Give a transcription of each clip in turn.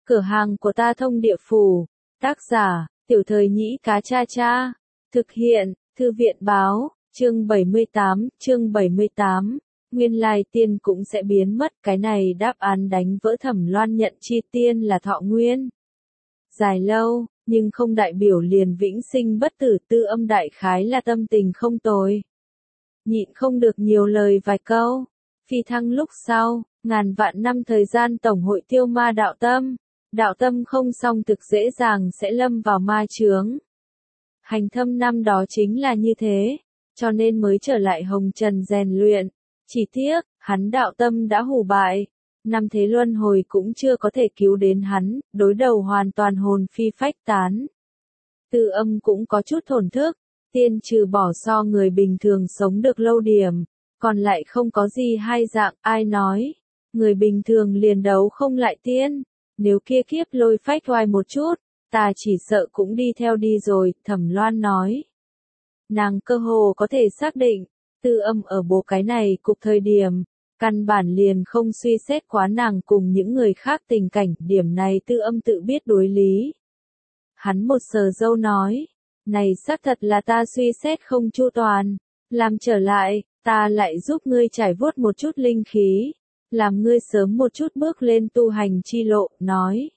Cửa hàng của ta thông địa phủ. Tác giả, Tiểu Thời Nhĩ Cá Cha Cha. Thực hiện, Thư viện báo, chương 78. Nguyên lai tiên cũng sẽ biến mất, cái này đáp án đánh vỡ Thẩm Loan nhận chi tiên là thọ nguyên dài lâu, nhưng không đại biểu liền vĩnh sinh bất tử. Tư Âm đại khái là tâm tình không tồi, nhịn không được nhiều lời vài câu. Phi thăng lúc sau, ngàn vạn năm thời gian tổng hội tiêu ma đạo tâm không xong thực dễ dàng sẽ lâm vào ma chướng. Hành Thâm năm đó chính là như thế, cho nên mới trở lại hồng trần rèn luyện. Chỉ tiếc, hắn đạo tâm đã hủ bại, năm thế luân hồi cũng chưa có thể cứu đến hắn, đối đầu hoàn toàn hồn phi phách tán. Tư Âm cũng có chút thổn thức, tiên trừ bỏ so người bình thường sống được lâu điểm, còn lại không có gì hai dạng. Ai nói, người bình thường liền đấu không lại tiên, nếu kia kiếp lôi phách oai một chút, ta chỉ sợ cũng đi theo đi rồi. Thẩm Loan nói, nàng cơ hồ có thể xác định, Tư Âm ở bộ cái này cục thời điểm, căn bản liền không suy xét quá nàng cùng những người khác tình cảnh. Điểm này Tư Âm tự biết đối lý. Hắn một sờ râu nói, này xác thật là ta suy xét không chu toàn, làm trở lại, ta lại giúp ngươi trải vuốt một chút linh khí, làm ngươi sớm một chút bước lên tu hành chi lộ. Nói,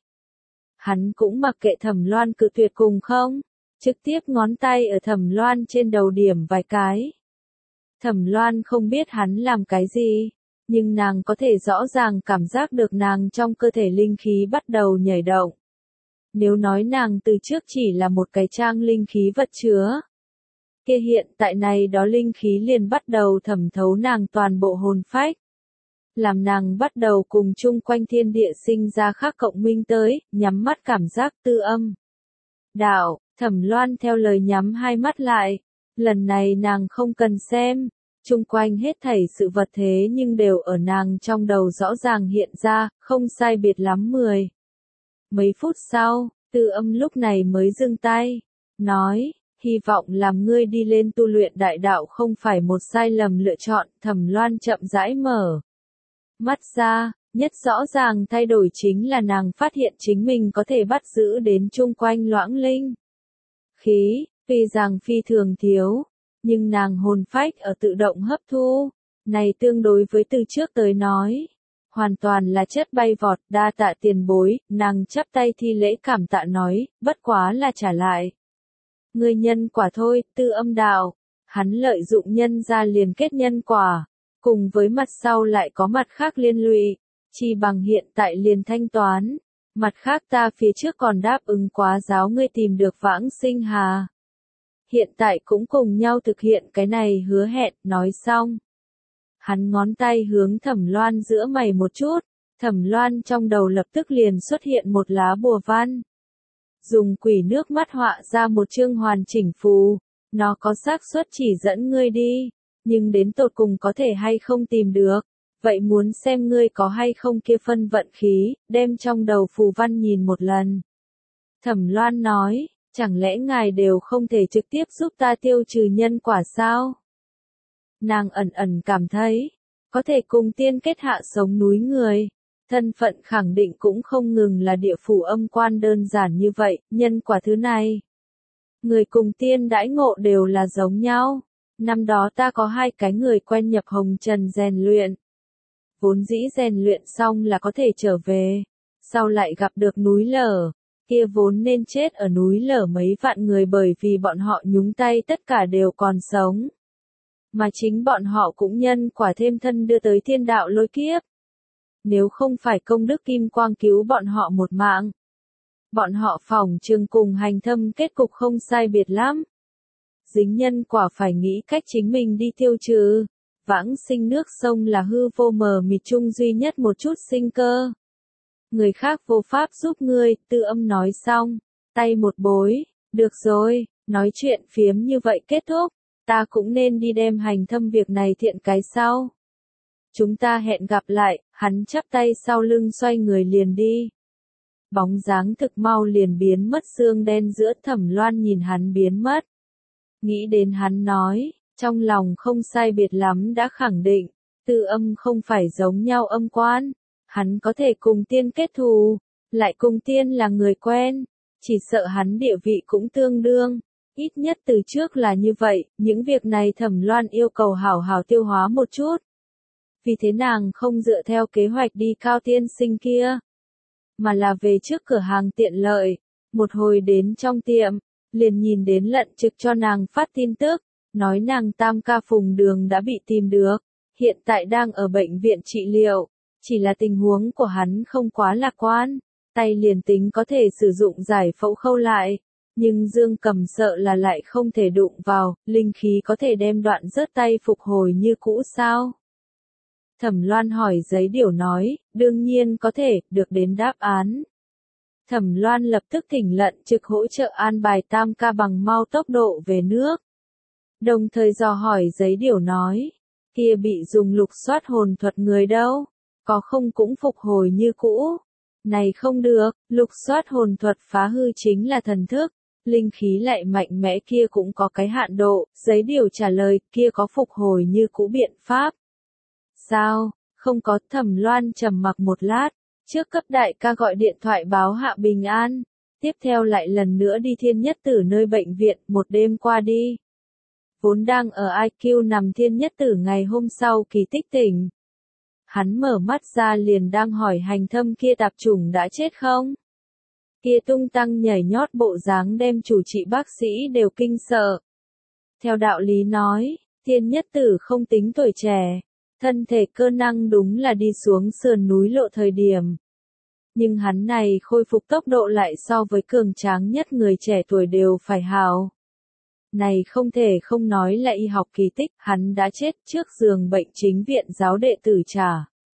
hắn cũng mặc kệ Thẩm Loan cự tuyệt cùng không, trực tiếp ngón tay ở Thẩm Loan trên đầu điểm vài cái. Thẩm Loan không biết hắn làm cái gì, nhưng nàng có thể rõ ràng cảm giác được nàng trong cơ thể linh khí bắt đầu nhảy động. Nếu nói nàng từ trước chỉ là một cái trang linh khí vật chứa, kia hiện tại này đó linh khí liền bắt đầu thẩm thấu nàng toàn bộ hồn phách, làm nàng bắt đầu cùng chung quanh thiên địa sinh ra khác cộng minh tới. Nhắm mắt cảm giác Tư Âm đạo. Thẩm Loan theo lời nhắm hai mắt lại, lần này nàng không cần xem, chung quanh hết thảy sự vật thế nhưng đều ở nàng trong đầu rõ ràng hiện ra, không sai biệt lắm 10 mấy phút sau, Tư Âm lúc này mới dừng tay, nói, hy vọng làm ngươi đi lên tu luyện đại đạo không phải một sai lầm lựa chọn. Thẩm Loan chậm rãi mở mắt ra, nhất rõ ràng thay đổi chính là nàng phát hiện chính mình có thể bắt giữ đến chung quanh loãng linh khí, tuy rằng phi thường thiếu, nhưng nàng hồn phách ở tự động hấp thu, này tương đối với từ trước tới nói, hoàn toàn là chất bay vọt. Đa tạ tiền bối, nàng chắp tay thi lễ cảm tạ nói, bất quá là trả lại ngươi nhân quả thôi. Tư Âm đạo, hắn lợi dụng nhân ra liền kết nhân quả, cùng với mặt sau lại có mặt khác liên lụy, chi bằng hiện tại liền thanh toán. Mặt khác ta phía trước còn đáp ứng quá giáo ngươi tìm được vãng sinh hà, hiện tại cũng cùng nhau thực hiện cái này hứa hẹn. Nói xong, hắn ngón tay hướng Thẩm Loan giữa mày một chút, Thẩm Loan trong đầu lập tức liền xuất hiện một lá bùa văn, dùng quỷ nước mắt họa ra một chương hoàn chỉnh phù, nó có xác suất chỉ dẫn ngươi đi, nhưng đến tột cùng có thể hay không tìm được, vậy muốn xem ngươi có hay không kia phân vận khí. Đem trong đầu phù văn nhìn một lần. Thẩm Loan nói, chẳng lẽ ngài đều không thể trực tiếp giúp ta tiêu trừ nhân quả sao? Nàng ẩn ẩn cảm thấy, có thể cùng tiên kết hạ sống núi người, thân phận khẳng định cũng không ngừng là địa phủ âm quan đơn giản như vậy. Nhân quả thứ này, người cùng tiên đãi ngộ đều là giống nhau. Năm đó ta có 2 cái người quen nhập hồng trần rèn luyện, vốn dĩ rèn luyện xong là có thể trở về, sau lại gặp được núi lở, kia vốn nên chết ở núi lở mấy vạn người bởi vì bọn họ nhúng tay tất cả đều còn sống, mà chính bọn họ cũng nhân quả thêm thân đưa tới thiên đạo lôi kiếp. Nếu không phải công đức kim quang cứu bọn họ một mạng, bọn họ phỏng chừng cùng Hành Thâm kết cục không sai biệt lắm. Dính nhân quả phải nghĩ cách chính mình đi tiêu trừ. Vãng sinh nước sông là hư vô mờ mịt chung duy nhất một chút sinh cơ, người khác vô pháp giúp ngươi. Tư Âm nói xong, tay một bối, được rồi, nói chuyện phiếm như vậy kết thúc, ta cũng nên đi đem Hành Thâm việc này thiện cái sau. Chúng ta hẹn gặp lại. Hắn chắp tay sau lưng xoay người liền đi. Bóng dáng thực mau liền biến mất xương đen giữa. Thẩm Loan nhìn hắn biến mất, nghĩ đến hắn nói, trong lòng không sai biệt lắm đã khẳng định, Tư Âm không phải giống nhau âm quan, hắn có thể cùng tiên kết thù, lại cùng tiên là người quen, chỉ sợ hắn địa vị cũng tương đương. Ít nhất từ trước là như vậy, những việc này Thẩm Loan yêu cầu hảo hảo tiêu hóa một chút. Vì thế nàng không dựa theo kế hoạch đi Cao tiên sinh kia, mà là về trước cửa hàng tiện lợi. Một hồi đến trong tiệm, liền nhìn đến Lận Trực cho nàng phát tin tức, nói nàng tam ca Phùng Đường đã bị tìm được, hiện tại đang ở bệnh viện trị liệu, chỉ là tình huống của hắn không quá lạc quan, tay liền tính có thể sử dụng giải phẫu khâu lại, nhưng Dương Cầm sợ là lại không thể đụng vào, linh khí có thể đem đoạn rớt tay phục hồi như cũ sao? Thẩm Loan hỏi giấy điều nói, đương nhiên có thể, được đến đáp án. Thẩm Loan lập tức thỉnh Lận Trực hỗ trợ an bài tam ca bằng mau tốc độ về nước. Đồng thời dò hỏi giấy điều nói, kia bị dùng lục soát hồn thuật người đâu, có không cũng phục hồi như cũ. Này không được, lục soát hồn thuật phá hư chính là thần thức, linh khí lại mạnh mẽ kia cũng có cái hạn độ, giấy điều trả lời kia có phục hồi như cũ biện pháp. Sao, không có. Thẩm Loan trầm mặc một lát, trước cấp đại ca gọi điện thoại báo hạ bình an, tiếp theo lại lần nữa đi Thiên Nhất Tử nơi bệnh viện, một đêm qua đi. Vốn đang ở IQ nằm Thiên Nhất Tử ngày hôm sau kỳ tích tỉnh. Hắn mở mắt ra liền đang hỏi hành thâm kia tạp chủng đã chết không? Kia tung tăng nhảy nhót bộ dáng đem chủ trị bác sĩ đều kinh sợ. Theo đạo lý nói, Thiên Nhất Tử không tính tuổi trẻ, thân thể cơ năng đúng là đi xuống sườn núi lộ thời điểm. Nhưng hắn này khôi phục tốc độ lại so với cường tráng nhất người trẻ tuổi đều phải hào. Này không thể không nói là y học kỳ tích, hắn đã chết trước giường bệnh chính viện giáo đệ tử trả.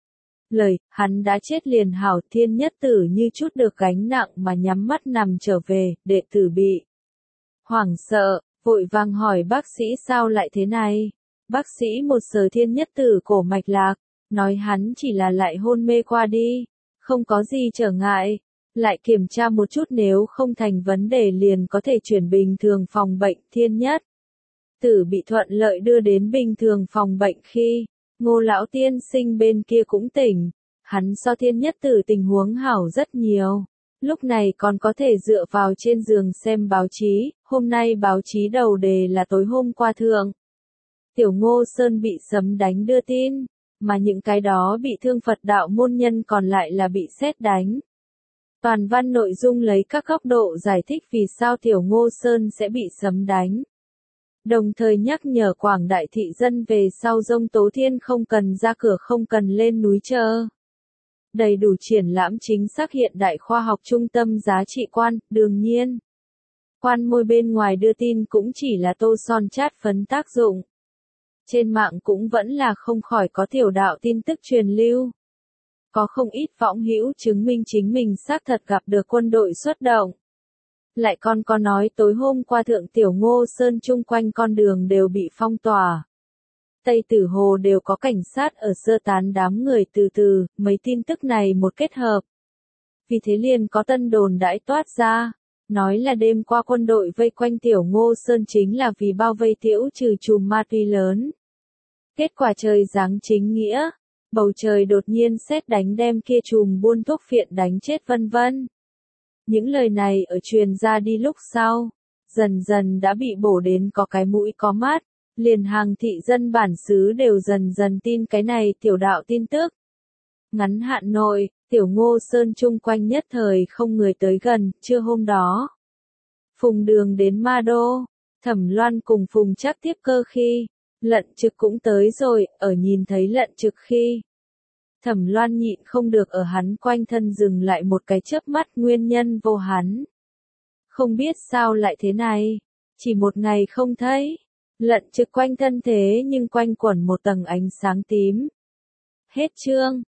Lời, hắn đã chết liền hảo. Thiên Nhất Tử như chút được gánh nặng mà nhắm mắt nằm trở về, đệ tử bị hoảng sợ, vội vàng hỏi bác sĩ sao lại thế này. Bác sĩ một sờ Thiên Nhất Tử cổ mạch lạc, nói hắn chỉ là lại hôn mê qua đi, không có gì trở ngại. Lại kiểm tra một chút nếu không thành vấn đề liền có thể chuyển bình thường phòng bệnh. Thiên Nhất Tử bị thuận lợi đưa đến bình thường phòng bệnh khi Ngô lão tiên sinh bên kia cũng tỉnh, hắn so Thiên Nhất Tử tình huống hảo rất nhiều. Lúc này còn có thể dựa vào trên giường xem báo chí, hôm nay báo chí đầu đề là tối hôm qua thượng. Tiểu Ngô Sơn bị sấm đánh đưa tin, mà những cái đó bị thương Phật đạo môn nhân còn lại là bị sét đánh. Toàn văn nội dung lấy các góc độ giải thích vì sao Tiểu Ngô Sơn sẽ bị sấm đánh. Đồng thời nhắc nhở quảng đại thị dân về sau Dông Tố Thiên không cần ra cửa không cần lên núi chờ. Đầy đủ triển lãm chính xác hiện đại khoa học trung tâm giá trị quan, đương nhiên. Quan môi bên ngoài đưa tin cũng chỉ là tô son chát phấn tác dụng. Trên mạng cũng vẫn là không khỏi có tiểu đạo tin tức truyền lưu. Có không ít võng hữu chứng minh chính mình xác thật gặp được quân đội xuất động. Lại còn có nói tối hôm qua thượng Tiểu Ngô Sơn chung quanh con đường đều bị phong tỏa. Tây Tử Hồ đều có cảnh sát ở sơ tán đám người từ, mấy tin tức này một kết hợp. Vì thế liền có tân đồn đãi toát ra, nói là đêm qua quân đội vây quanh Tiểu Ngô Sơn chính là vì bao vây Tiễu trừ chùm ma túy lớn. Kết quả trời giáng chính nghĩa, bầu trời đột nhiên sét đánh đem kia chùm buôn thuốc phiện đánh chết vân vân. Những lời này ở truyền ra đi lúc sau, dần dần đã bị bổ đến có cái mũi có mắt, liền hàng thị dân bản xứ đều dần dần tin cái này tiểu đạo tin tức. Ngắn hạn nội, Tiểu Ngô Sơn chung quanh nhất thời không người tới gần. Trưa hôm đó, Phùng Đường đến Ma Đô, Thẩm Loan cùng Phùng Trác tiếp cơ khi, Lận Trực cũng tới rồi. Ở nhìn thấy Lận Trực khi, Thẩm Loan nhịn không được ở hắn quanh thân dừng lại một cái chớp mắt. Nguyên nhân vô hắn, không biết sao lại thế này, chỉ một ngày không thấy, Lận Trực quanh thân thế nhưng quanh quẩn một tầng ánh sáng tím. Hết chương.